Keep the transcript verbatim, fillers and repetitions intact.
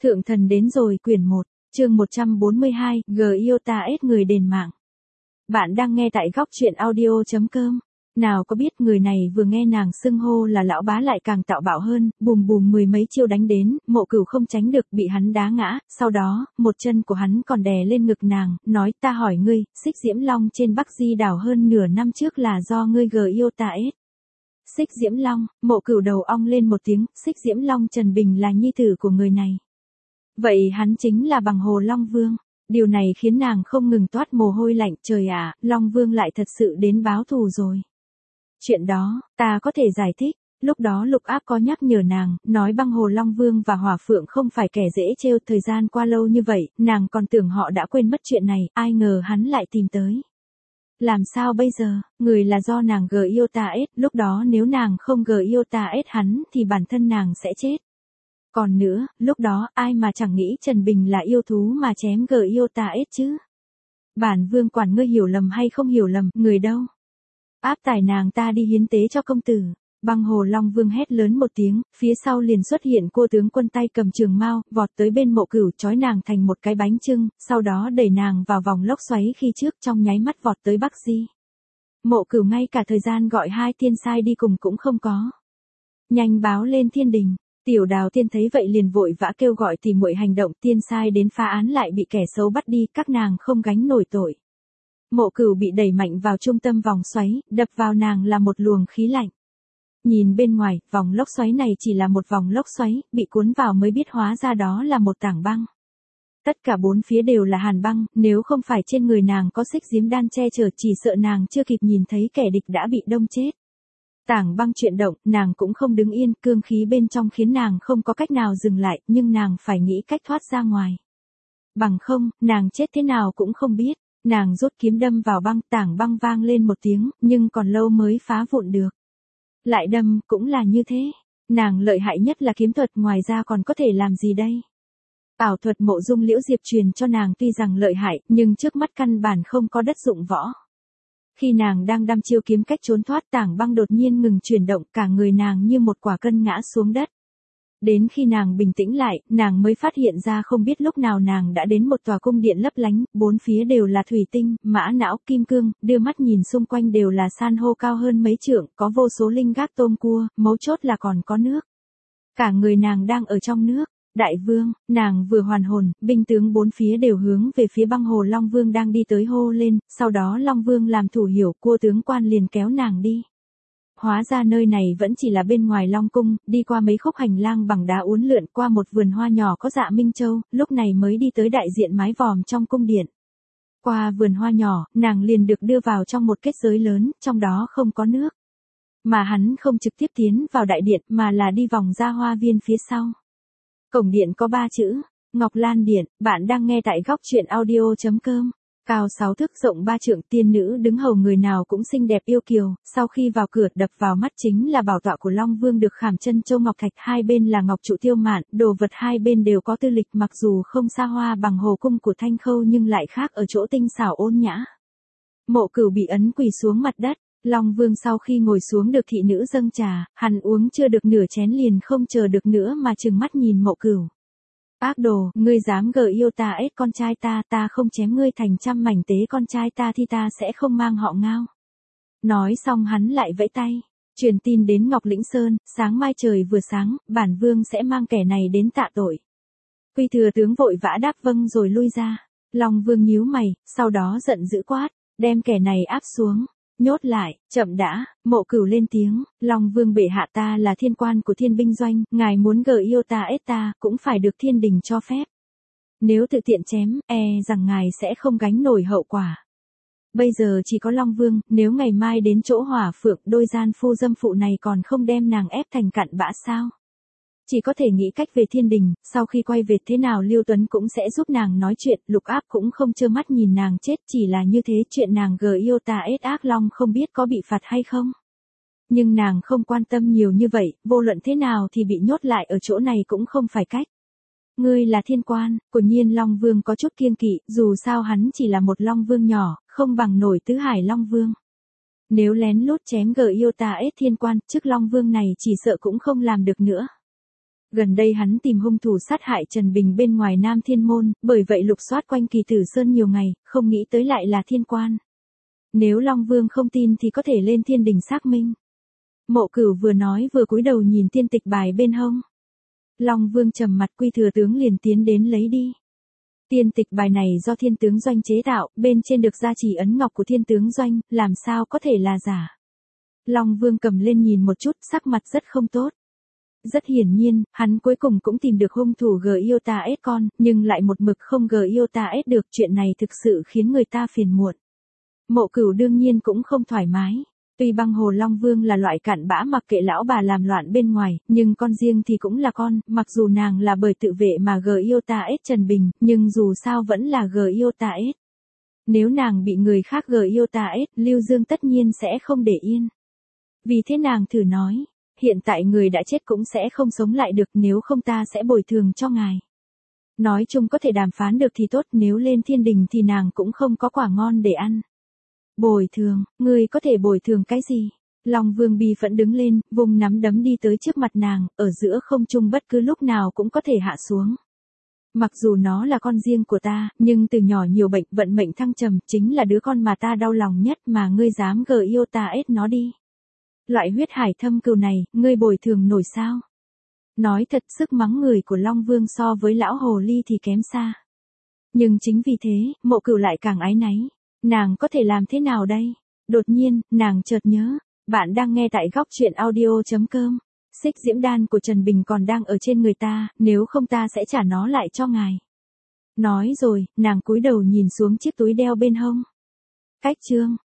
Thượng thần đến rồi quyển một, chương một trăm bốn mươi hai, G yêu ta ết người đền mạng. Bạn đang nghe tại góc truyện audio.com. Nào có biết người này vừa nghe nàng xưng hô là lão bá lại càng tạo bạo hơn, bùm bùm mười mấy chiêu đánh đến, Mộ Cửu không tránh được bị hắn đá ngã, sau đó, một chân của hắn còn đè lên ngực nàng, nói ta hỏi ngươi, Xích Diễm Long trên Bắc Di đảo hơn nửa năm trước là do ngươi G yêu ta ết. Xích Diễm Long, Mộ Cửu đầu ong lên một tiếng, Xích Diễm Long Trần Bình là nhi tử của người này. Vậy hắn chính là Bằng Hồ Long Vương. Điều này khiến nàng không ngừng toát mồ hôi lạnh, trời ạ, Long Vương lại thật sự đến báo thù rồi. Chuyện đó, ta có thể giải thích, lúc đó Lục Áp có nhắc nhở nàng, nói Băng Hồ Long Vương và Hỏa Phượng không phải kẻ dễ trêu, thời gian qua lâu như vậy, nàng còn tưởng họ đã quên mất chuyện này, ai ngờ hắn lại tìm tới. Làm sao bây giờ, người là do nàng G yêu ta ết, lúc đó nếu nàng không G yêu ta ết hắn thì bản thân nàng sẽ chết. Còn nữa, lúc đó ai mà chẳng nghĩ Trần Bình là yêu thú mà chém G yêu ta ết chứ. Bản vương quản ngươi hiểu lầm hay không hiểu lầm, người đâu. Áp tải nàng ta đi hiến tế cho công tử. Băng Hồ Long Vương hét lớn một tiếng, phía sau liền xuất hiện cô tướng quân tay cầm trường mao, vọt tới bên Mộ Cửu trói nàng thành một cái bánh chưng, sau đó đẩy nàng vào vòng lốc xoáy khi trước trong nháy mắt vọt tới Bắc Di. Mộ Cửu ngay cả thời gian gọi hai tiên sai đi cùng cũng không có. Nhanh báo lên thiên đình. Tiểu Đào Tiên thấy vậy liền vội vã kêu gọi tỷ muội hành động, tiên sai đến phá án lại bị kẻ xấu bắt đi, các nàng không gánh nổi tội. Mộ Cửu bị đẩy mạnh vào trung tâm vòng xoáy, đập vào nàng là một luồng khí lạnh. Nhìn bên ngoài, vòng lốc xoáy này chỉ là một vòng lốc xoáy, bị cuốn vào mới biết hóa ra đó là một tảng băng. Tất cả bốn phía đều là hàn băng, nếu không phải trên người nàng có xích diễm đan che chở chỉ sợ nàng chưa kịp nhìn thấy kẻ địch đã bị đông chết. Tảng băng chuyển động, nàng cũng không đứng yên, cương khí bên trong khiến nàng không có cách nào dừng lại, nhưng nàng phải nghĩ cách thoát ra ngoài. Bằng không, nàng chết thế nào cũng không biết, nàng rút kiếm đâm vào băng, tảng băng vang lên một tiếng, nhưng còn lâu mới phá vụn được. Lại đâm, cũng là như thế, nàng lợi hại nhất là kiếm thuật, ngoài ra còn có thể làm gì đây? Ảo thuật Mộ Dung Liễu Diệp truyền cho nàng tuy rằng lợi hại, nhưng trước mắt căn bản không có đất dụng võ. Khi nàng đang đăm chiêu kiếm cách trốn thoát, tảng băng đột nhiên ngừng chuyển động, cả người nàng như một quả cân ngã xuống đất. Đến khi nàng bình tĩnh lại, nàng mới phát hiện ra không biết lúc nào nàng đã đến một tòa cung điện lấp lánh, bốn phía đều là thủy tinh, mã não, kim cương, đưa mắt nhìn xung quanh đều là san hô cao hơn mấy trượng, có vô số linh gác tôm cua, mấu chốt là còn có nước. Cả người nàng đang ở trong nước. Đại vương, nàng vừa hoàn hồn, binh tướng bốn phía đều hướng về phía Băng Hồ Long Vương đang đi tới hô lên, sau đó Long Vương làm thủ hiểu, cua tướng quan liền kéo nàng đi. Hóa ra nơi này vẫn chỉ là bên ngoài Long Cung, đi qua mấy khúc hành lang bằng đá uốn lượn, qua một vườn hoa nhỏ có dạ minh châu, lúc này mới đi tới đại diện mái vòm trong cung điện. Qua vườn hoa nhỏ, nàng liền được đưa vào trong một kết giới lớn, trong đó không có nước. Mà hắn không trực tiếp tiến vào đại điện mà là đi vòng ra hoa viên phía sau. Cổng điện có ba chữ, Ngọc Lan Điện, bạn đang nghe tại góc truyện audio.com. Cao sáu thước rộng ba trượng, tiên nữ đứng hầu người nào cũng xinh đẹp yêu kiều, sau khi vào cửa đập vào mắt chính là bảo tọa của Long Vương được khảm chân châu ngọc thạch, hai bên là ngọc trụ tiêu mạn, đồ vật hai bên đều có tư lịch, mặc dù không xa hoa bằng hồ cung của Thanh Khâu nhưng lại khác ở chỗ tinh xảo ôn nhã. Mộ Cửu bị ấn quỳ xuống mặt đất. Long Vương sau khi ngồi xuống được thị nữ dâng trà, hắn uống chưa được nửa chén liền không chờ được nữa mà trừng mắt nhìn Mộ Cửu. Ác đồ, ngươi dám G yêu ta ết con trai ta, ta không chém ngươi thành trăm mảnh tế con trai ta thì ta sẽ không mang họ Ngao. Nói xong hắn lại vẫy tay, truyền tin đến Ngọc Lĩnh Sơn, sáng mai trời vừa sáng, bản vương sẽ mang kẻ này đến tạ tội. Quy thừa tướng vội vã đáp vâng rồi lui ra. Long Vương nhíu mày, sau đó giận dữ quát, đem kẻ này áp xuống. Nhốt lại, chậm đã, Mộ Cửu lên tiếng, Long Vương bệ hạ ta là thiên quan của thiên binh doanh, ngài muốn G yêu ta ết ta, cũng phải được thiên đình cho phép. Nếu tự tiện chém, e rằng ngài sẽ không gánh nổi hậu quả. Bây giờ chỉ có Long Vương, nếu ngày mai đến chỗ Hỏa Phượng, đôi gian phu dâm phụ này còn không đem nàng ép thành cặn bã sao? Chỉ có thể nghĩ cách về thiên đình, sau khi quay về thế nào Liêu Tuấn cũng sẽ giúp nàng nói chuyện, Lục Áp cũng không trơ mắt nhìn nàng chết, chỉ là như thế chuyện nàng G yêu ta ết ác long không biết có bị phạt hay không. Nhưng nàng không quan tâm nhiều như vậy, vô luận thế nào thì bị nhốt lại ở chỗ này cũng không phải cách. Ngươi là thiên quan, của nhiên Long Vương có chút kiêng kỵ, dù sao hắn chỉ là một Long Vương nhỏ, không bằng nổi tứ hải Long Vương. Nếu lén lút chém G yêu ta ết thiên quan, chức Long Vương này chỉ sợ cũng không làm được nữa. Gần đây hắn tìm hung thủ sát hại Trần Bình bên ngoài Nam Thiên Môn, bởi vậy lục soát quanh Kỳ Tử Sơn nhiều ngày, không nghĩ tới lại là Thiên Quan. Nếu Long Vương không tin thì có thể lên thiên đình xác minh. Mộ Cửu vừa nói vừa cúi đầu nhìn tiên tịch bài bên hông. Long Vương trầm mặt, Quy thừa tướng liền tiến đến lấy đi. Tiên tịch bài này do Thiên tướng Doanh chế tạo, bên trên được gia trì ấn ngọc của Thiên tướng Doanh, làm sao có thể là giả. Long Vương cầm lên nhìn một chút, sắc mặt rất không tốt. Rất hiển nhiên, hắn cuối cùng cũng tìm được hung thủ Giota S con, nhưng lại một mực không Giota S được, chuyện này thực sự khiến người ta phiền muộn. Mộ Cửu đương nhiên cũng không thoải mái. Tuy băng hồ Long Vương là loại cặn bã mặc kệ lão bà làm loạn bên ngoài, nhưng con riêng thì cũng là con, mặc dù nàng là bởi tự vệ mà Giota S Trần Bình, nhưng dù sao vẫn là Giota S. Nếu nàng bị người khác Giota S, Lưu Dương tất nhiên sẽ không để yên. Vì thế nàng thử nói, hiện tại người đã chết cũng sẽ không sống lại được, nếu không ta sẽ bồi thường cho ngài. Nói chung có thể đàm phán được thì tốt, nếu lên thiên đình thì nàng cũng không có quả ngon để ăn. Bồi thường, ngươi có thể bồi thường cái gì? Long Vương bi phẫn đứng lên, vùng nắm đấm đi tới trước mặt nàng, ở giữa không trung bất cứ lúc nào cũng có thể hạ xuống. Mặc dù nó là con riêng của ta, nhưng từ nhỏ nhiều bệnh, vận mệnh thăng trầm, chính là đứa con mà ta đau lòng nhất mà ngươi dám Giota S nó đi. Loại huyết hải thâm cừu này, ngươi bồi thường nổi sao? Nói thật, sức mắng người của Long Vương so với lão hồ ly thì kém xa. Nhưng chính vì thế, Mộ Cửu lại càng áy náy. Nàng có thể làm thế nào đây? Đột nhiên, nàng chợt nhớ, bạn đang nghe tại góc truyện audio chấm com. Xích diễm đan của Trần Bình còn đang ở trên người ta, nếu không ta sẽ trả nó lại cho ngài. Nói rồi, nàng cúi đầu nhìn xuống chiếc túi đeo bên hông. Cách chương